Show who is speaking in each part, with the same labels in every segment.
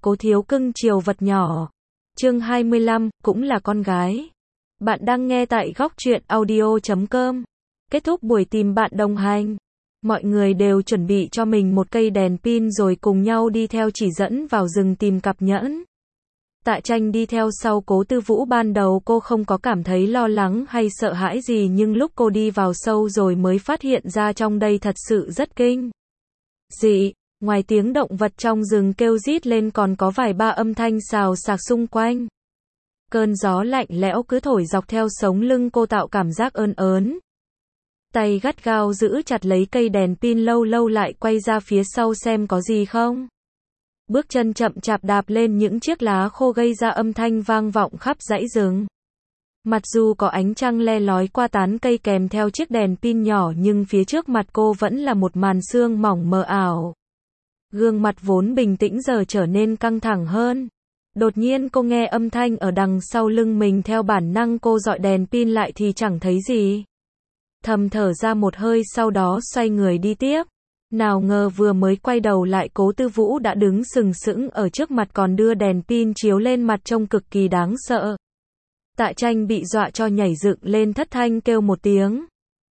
Speaker 1: Cố thiếu cưng chiều vật nhỏ. Chương 25, cũng là con gái. Bạn đang nghe tại góc truyện audio.com. Kết thúc buổi tìm bạn đồng hành. Mọi người đều chuẩn bị cho mình một cây đèn pin rồi cùng nhau đi theo chỉ dẫn vào rừng tìm cặp nhẫn. Tạ Tranh đi theo sau Cố Tư Vũ, ban đầu cô không có cảm thấy lo lắng hay sợ hãi gì, nhưng lúc cô đi vào sâu rồi mới phát hiện ra trong đây thật sự rất kinh dị. Ngoài tiếng động vật trong rừng kêu rít lên còn có vài ba âm thanh xào xạc xung quanh. Cơn gió lạnh lẽo cứ thổi dọc theo sống lưng cô tạo cảm giác ơn ớn. Tay gắt gao giữ chặt lấy cây đèn pin, lâu lâu lại quay ra phía sau xem có gì không. Bước chân chậm chạp đạp lên những chiếc lá khô gây ra âm thanh vang vọng khắp dãy rừng. Mặc dù có ánh trăng le lói qua tán cây kèm theo chiếc đèn pin nhỏ, nhưng phía trước mặt cô vẫn là một màn sương mỏng mờ ảo. Gương mặt vốn bình tĩnh giờ trở nên căng thẳng hơn. Đột nhiên cô nghe âm thanh ở đằng sau lưng mình, theo bản năng cô dọi đèn pin lại thì chẳng thấy gì. Thầm thở ra một hơi, sau đó xoay người đi tiếp. Nào ngờ vừa mới quay đầu lại, Cố Tư Vũ đã đứng sừng sững ở trước mặt còn đưa đèn pin chiếu lên mặt trông cực kỳ đáng sợ. Tạ Tranh bị dọa cho nhảy dựng lên, thất thanh kêu một tiếng.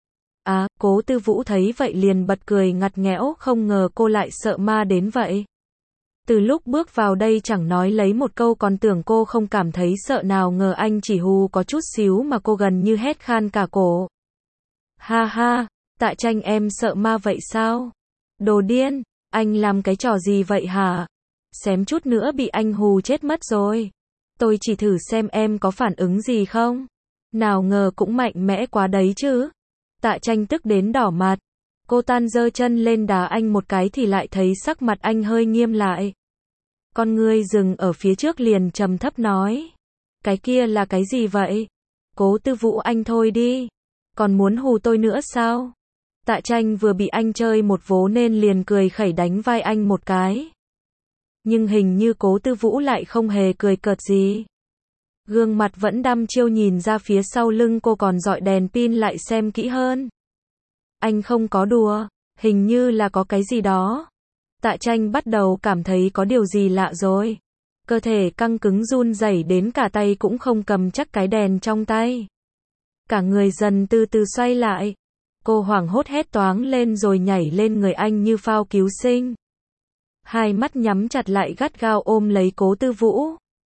Speaker 1: Cố Tư Vũ thấy vậy liền bật cười ngặt nghẽo, không ngờ cô lại sợ ma đến vậy. Từ lúc bước vào đây chẳng nói lấy một câu, còn tưởng cô không cảm thấy sợ, nào ngờ anh chỉ hù có chút xíu mà cô gần như hét khan cả cổ. Ha ha, Tạ Tranh, em sợ ma vậy sao? Đồ điên, anh làm cái trò gì vậy hả? Xém chút nữa bị anh hù chết mất rồi. Tôi chỉ thử xem em có phản ứng gì không. Nào ngờ cũng mạnh mẽ quá đấy chứ. Tạ Tranh tức đến đỏ mặt. Cô tan giơ chân lên đá anh một cái thì lại thấy sắc mặt anh hơi nghiêm lại. Con ngươi dừng ở phía trước liền trầm thấp nói. Cái kia là cái gì vậy? Cố Tư Vũ, anh thôi đi. Còn muốn hù tôi nữa sao? Tạ Tranh vừa bị anh chơi một vố nên liền cười khẩy đánh vai anh một cái. Nhưng hình như Cố Tư Vũ lại không hề cười cợt gì. Gương mặt vẫn đăm chiêu nhìn ra phía sau lưng cô, còn dọi đèn pin lại xem kỹ hơn. Anh không có đùa, hình như là có cái gì đó. Tạ Tranh bắt đầu cảm thấy có điều gì lạ rồi. Cơ thể căng cứng run rẩy đến cả tay cũng không cầm chắc cái đèn trong tay. Cả người dần từ từ xoay lại. Cô hoảng hốt hét toáng lên rồi nhảy lên người anh như phao cứu sinh. Hai mắt nhắm chặt lại gắt gao ôm lấy Cố Tư Vũ.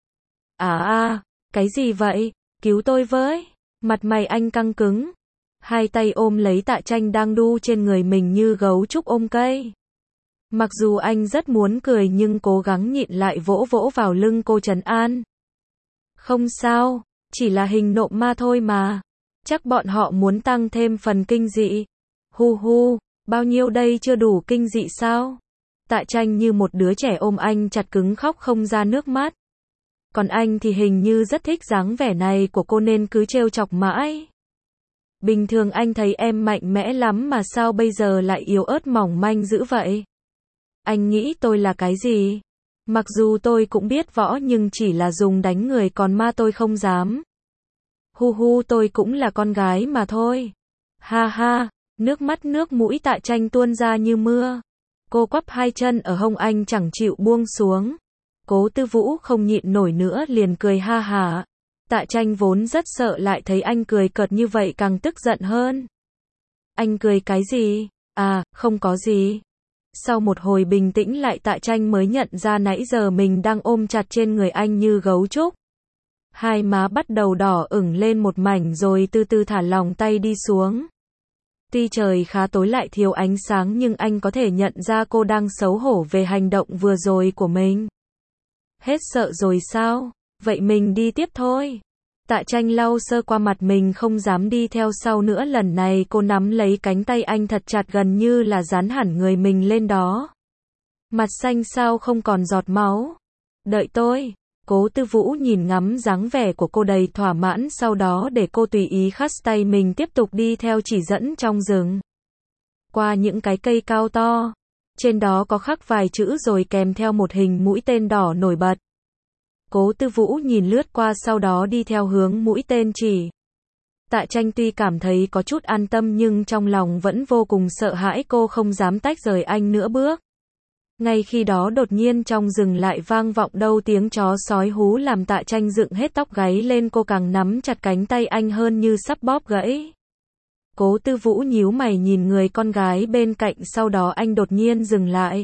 Speaker 1: Cái gì vậy? Cứu tôi với. Mặt mày anh căng cứng. Hai tay ôm lấy Tạ Tranh đang đu trên người mình như gấu trúc ôm cây. Mặc dù anh rất muốn cười nhưng cố gắng nhịn lại, vỗ vỗ vào lưng cô trấn an. Không sao, chỉ là hình nộm ma thôi mà. Chắc bọn họ muốn tăng thêm phần kinh dị. Hu hu, bao nhiêu đây, chưa đủ kinh dị sao? Tạ Tranh như một đứa trẻ ôm anh chặt cứng, khóc không ra nước mắt. Còn anh thì hình như rất thích dáng vẻ này của cô nên cứ trêu chọc mãi. Bình thường anh thấy em mạnh mẽ lắm mà sao bây giờ lại yếu ớt mỏng manh dữ vậy? Anh nghĩ tôi là cái gì? Mặc dù tôi cũng biết võ nhưng chỉ là dùng đánh người, còn ma tôi không dám. Hu hu, tôi cũng là con gái mà thôi. Ha ha, nước mắt nước mũi Tạ Tranh tuôn ra như mưa. Cô quắp hai chân ở hông anh chẳng chịu buông xuống. Cố Tư Vũ không nhịn nổi nữa liền cười ha hả. Tạ Tranh vốn rất sợ, lại thấy anh cười cợt như vậy càng tức giận hơn. Anh cười cái gì? Không có gì. Sau một hồi bình tĩnh lại, Tạ Tranh mới nhận ra nãy giờ mình đang ôm chặt trên người anh như gấu trúc. Hai má bắt đầu đỏ ửng lên một mảnh rồi từ từ thả lỏng tay đi xuống. Tuy trời khá tối lại thiếu ánh sáng nhưng anh có thể nhận ra cô đang xấu hổ về hành động vừa rồi của mình. Hết sợ rồi sao? Vậy mình đi tiếp thôi. Tạ Tranh lau sơ qua mặt mình, không dám đi theo sau nữa. Lần này cô nắm lấy cánh tay anh thật chặt, gần như là dán hẳn người mình lên đó. Mặt xanh xao không còn giọt máu. Đợi tôi. Cố Tư Vũ nhìn ngắm dáng vẻ của cô đầy thỏa mãn, sau đó để cô tùy ý khắt tay mình tiếp tục đi theo chỉ dẫn trong rừng. Qua những cái cây cao to. Trên đó có khắc vài chữ rồi kèm theo một hình mũi tên đỏ nổi bật. Cố Tư Vũ nhìn lướt qua, sau đó đi theo hướng mũi tên chỉ. Tạ Tranh tuy cảm thấy có chút an tâm nhưng trong lòng vẫn vô cùng sợ hãi, cô không dám tách rời anh nữa bước. Ngay khi đó đột nhiên trong rừng lại vang vọng đâu tiếng chó sói hú làm Tạ Tranh dựng hết tóc gáy lên, cô càng nắm chặt cánh tay anh hơn như sắp bóp gãy. Cố Tư Vũ nhíu mày nhìn người con gái bên cạnh, sau đó anh đột nhiên dừng lại.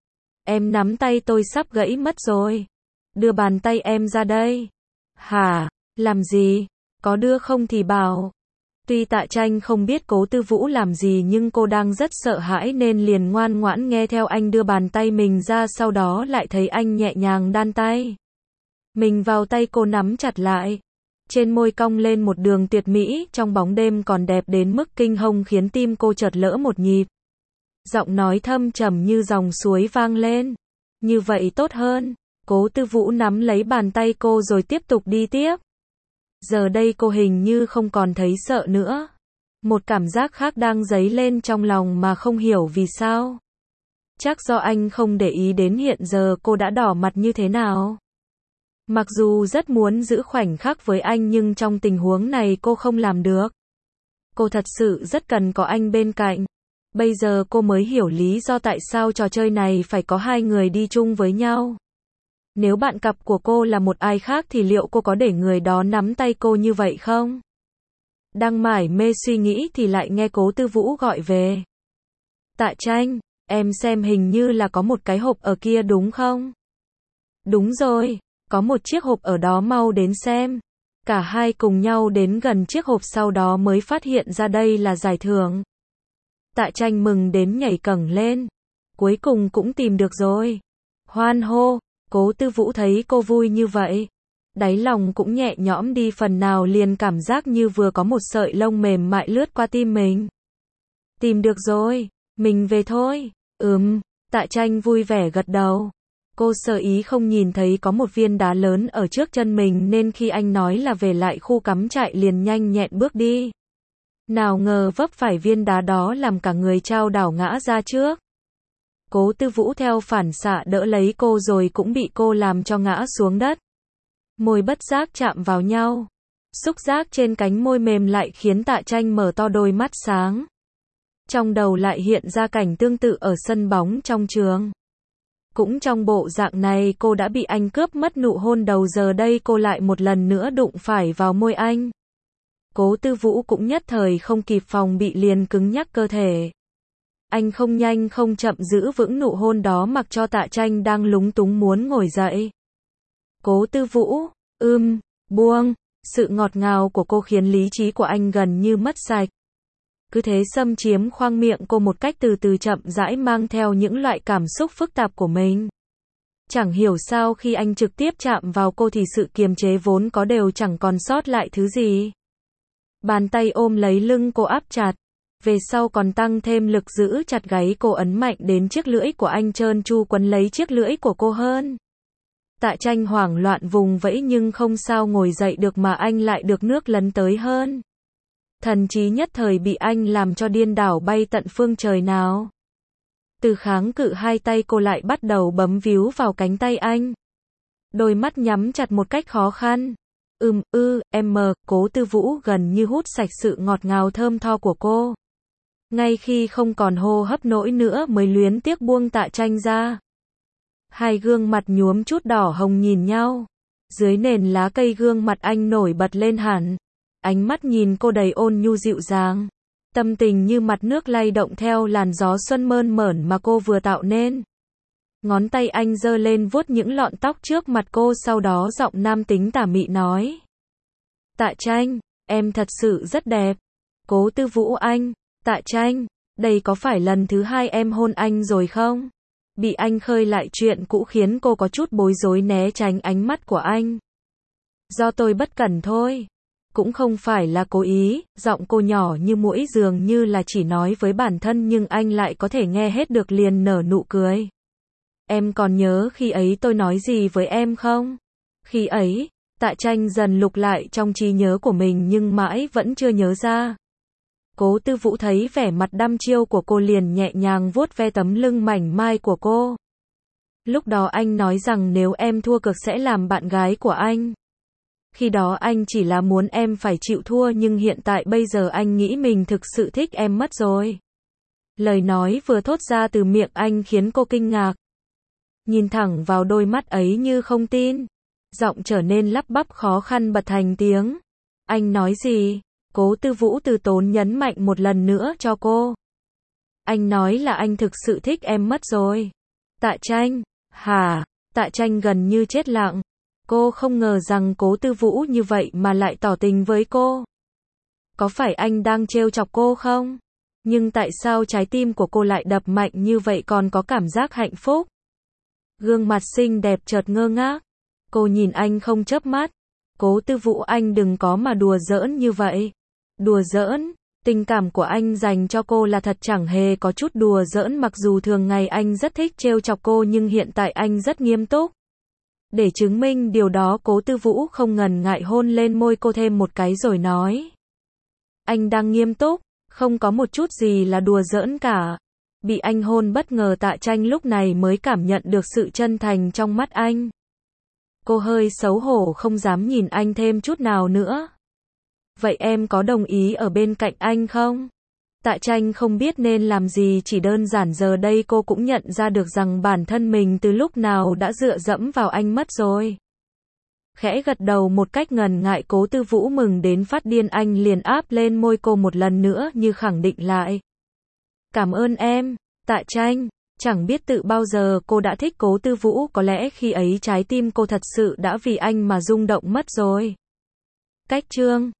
Speaker 1: Em nắm tay tôi sắp gãy mất rồi. Đưa bàn tay em ra đây. Hả? Làm gì? Có đưa không thì bảo. Tuy Tạ Tranh không biết Cố Tư Vũ làm gì nhưng cô đang rất sợ hãi nên liền ngoan ngoãn nghe theo anh đưa bàn tay mình ra, sau đó lại thấy anh nhẹ nhàng đan tay mình vào tay cô, nắm chặt lại. Trên môi cong lên một đường tuyệt mỹ, trong bóng đêm còn đẹp đến mức kinh hồng, khiến tim cô chợt lỡ một nhịp. Giọng nói thâm trầm như dòng suối vang lên. Như vậy tốt hơn. Cố Tư Vũ nắm lấy bàn tay cô rồi tiếp tục đi tiếp. Giờ đây cô hình như không còn thấy sợ nữa. Một cảm giác khác đang dấy lên trong lòng mà không hiểu vì sao. Chắc do anh không để ý đến hiện giờ cô đã đỏ mặt như thế nào. Mặc dù rất muốn giữ khoảnh khắc với anh nhưng trong tình huống này cô không làm được. Cô thật sự rất cần có anh bên cạnh. Bây giờ cô mới hiểu lý do tại sao trò chơi này phải có hai người đi chung với nhau. Nếu bạn cặp của cô là một ai khác thì liệu cô có để người đó nắm tay cô như vậy không? Đang mải mê suy nghĩ thì lại nghe Cố Tư Vũ gọi về. Tạ Tranh, em xem hình như là có một cái hộp ở kia đúng không? Đúng rồi, có một chiếc hộp ở đó, mau đến xem. Cả hai cùng nhau đến gần chiếc hộp, sau đó mới phát hiện ra đây là giải thưởng. Tạ Tranh mừng đến nhảy cẫng lên. Cuối cùng cũng tìm được rồi. Hoan hô. Cố Tư Vũ thấy cô vui như vậy, đáy lòng cũng nhẹ nhõm đi phần nào, liền cảm giác như vừa có một sợi lông mềm mại lướt qua tim mình. Tìm được rồi, mình về thôi. Tạ Tranh vui vẻ gật đầu. Cô sơ ý không nhìn thấy có một viên đá lớn ở trước chân mình nên khi anh nói là về lại khu cắm trại liền nhanh nhẹn bước đi. Nào ngờ vấp phải viên đá đó làm cả người chao đảo ngã ra trước. Cố Tư Vũ theo phản xạ đỡ lấy cô rồi cũng bị cô làm cho ngã xuống đất. Môi bất giác chạm vào nhau. Xúc giác trên cánh môi mềm lại khiến Tạ Tranh mở to đôi mắt sáng. Trong đầu lại hiện ra cảnh tương tự ở sân bóng trong trường. Cũng trong bộ dạng này cô đã bị anh cướp mất nụ hôn đầu, giờ đây cô lại một lần nữa đụng phải vào môi anh. Cố Tư Vũ cũng nhất thời không kịp phòng bị liền cứng nhắc cơ thể. Anh không nhanh không chậm giữ vững nụ hôn đó, mặc cho Tạ Tranh đang lúng túng muốn ngồi dậy. Cố Tư Vũ, buông. Sự ngọt ngào của cô khiến lý trí của anh gần như mất sạch. Cứ thế xâm chiếm khoang miệng cô một cách từ từ chậm rãi, mang theo những loại cảm xúc phức tạp của mình. Chẳng hiểu sao khi anh trực tiếp chạm vào cô thì sự kiềm chế vốn có đều chẳng còn sót lại thứ gì. Bàn tay ôm lấy lưng cô áp chặt. Về sau còn tăng thêm lực giữ chặt gáy cô, ấn mạnh đến chiếc lưỡi của anh trơn tru quấn lấy chiếc lưỡi của cô hơn. Tạ Tranh hoảng loạn vùng vẫy nhưng không sao ngồi dậy được mà anh lại được nước lấn tới hơn. Thần trí nhất thời bị anh làm cho điên đảo bay tận phương trời nào. Từ kháng cự, hai tay cô lại bắt đầu bấm víu vào cánh tay anh. Đôi mắt nhắm chặt một cách khó khăn. Cố Tư Vũ gần như hút sạch sự ngọt ngào thơm tho của cô. Ngay khi không còn hô hấp nổi nữa mới luyến tiếc buông Tạ Tranh ra. Hai gương mặt nhuốm chút đỏ hồng nhìn nhau. Dưới nền lá cây gương mặt anh nổi bật lên hẳn. Ánh mắt nhìn cô đầy ôn nhu dịu dàng. Tâm tình như mặt nước lay động theo làn gió xuân mơn mởn mà cô vừa tạo nên. Ngón tay anh giơ lên vuốt những lọn tóc trước mặt cô, sau đó giọng nam tính tà mị nói. Tạ Tranh, em thật sự rất đẹp. Cố Tư Vũ anh. Tạ Tranh, đây có phải lần thứ hai em hôn anh rồi không? Bị anh khơi lại chuyện cũ khiến cô có chút bối rối né tránh ánh mắt của anh. Do tôi bất cẩn thôi. Cũng không phải là cố ý, giọng cô nhỏ như muỗi dường như là chỉ nói với bản thân nhưng anh lại có thể nghe hết được, liền nở nụ cười. Em còn nhớ khi ấy tôi nói gì với em không? Khi ấy, Tạ Tranh dần lục lại trong trí nhớ của mình nhưng mãi vẫn chưa nhớ ra. Cố Tư Vũ thấy vẻ mặt đăm chiêu của cô liền nhẹ nhàng vuốt ve tấm lưng mảnh mai của cô. Lúc đó anh nói rằng nếu em thua cược sẽ làm bạn gái của anh. Khi đó anh chỉ là muốn em phải chịu thua nhưng hiện tại bây giờ anh nghĩ mình thực sự thích em mất rồi. Lời nói vừa thốt ra từ miệng anh khiến cô kinh ngạc. nhìn thẳng vào đôi mắt ấy như không tin. Giọng trở nên lắp bắp khó khăn bật thành tiếng. Anh nói gì? Cố Tư Vũ từ tốn nhấn mạnh một lần nữa cho cô. Anh nói là anh thực sự thích em mất rồi. Tạ Tranh, hả? Tạ Tranh gần như chết lặng. Cô không ngờ rằng Cố Tư Vũ như vậy mà lại tỏ tình với cô. Có phải anh đang trêu chọc cô không? Nhưng tại sao trái tim của cô lại đập mạnh như vậy còn có cảm giác hạnh phúc? Gương mặt xinh đẹp chợt ngơ ngác. Cô nhìn anh không chớp mắt. Cố Tư Vũ, anh đừng có mà đùa giỡn như vậy. Đùa giỡn? Tình cảm của anh dành cho cô là thật, chẳng hề có chút đùa giỡn, mặc dù thường ngày anh rất thích trêu chọc cô nhưng hiện tại anh rất nghiêm túc. Để chứng minh điều đó, Cố Tư Vũ không ngần ngại hôn lên môi cô thêm một cái rồi nói. Anh đang nghiêm túc, không có một chút gì là đùa giỡn cả. Bị anh hôn bất ngờ, Tạ Tranh lúc này mới cảm nhận được sự chân thành trong mắt anh. Cô hơi xấu hổ không dám nhìn anh thêm chút nào nữa. Vậy em có đồng ý ở bên cạnh anh không? Tạ Tranh không biết nên làm gì, chỉ đơn giản giờ đây cô cũng nhận ra được rằng bản thân mình từ lúc nào đã dựa dẫm vào anh mất rồi. Khẽ gật đầu một cách ngần ngại, Cố Tư Vũ mừng đến phát điên, anh liền áp lên môi cô một lần nữa như khẳng định lại. Cảm ơn em, Tạ Tranh. Chẳng biết tự bao giờ cô đã thích Cố Tư Vũ, có lẽ khi ấy trái tim cô thật sự đã vì anh mà rung động mất rồi. Cách chương